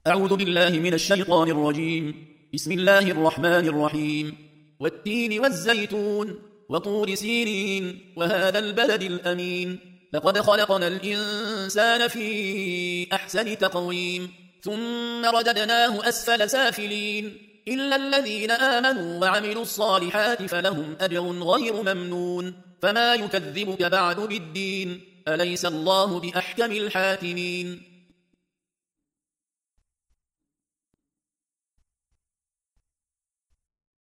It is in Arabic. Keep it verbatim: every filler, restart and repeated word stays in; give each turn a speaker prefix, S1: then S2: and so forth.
S1: أعوذ بالله من الشيطان الرجيم. بسم الله الرحمن الرحيم. والتين والزيتون وطور سينين وهذا البلد الأمين لقد خلقنا الإنسان في أحسن تقويم ثم رددناه أسفل سافلين إلا الذين آمنوا وعملوا الصالحات فلهم أجر غير ممنون فما يكذبك بعد بالدين أليس الله بأحكم الحاكمين.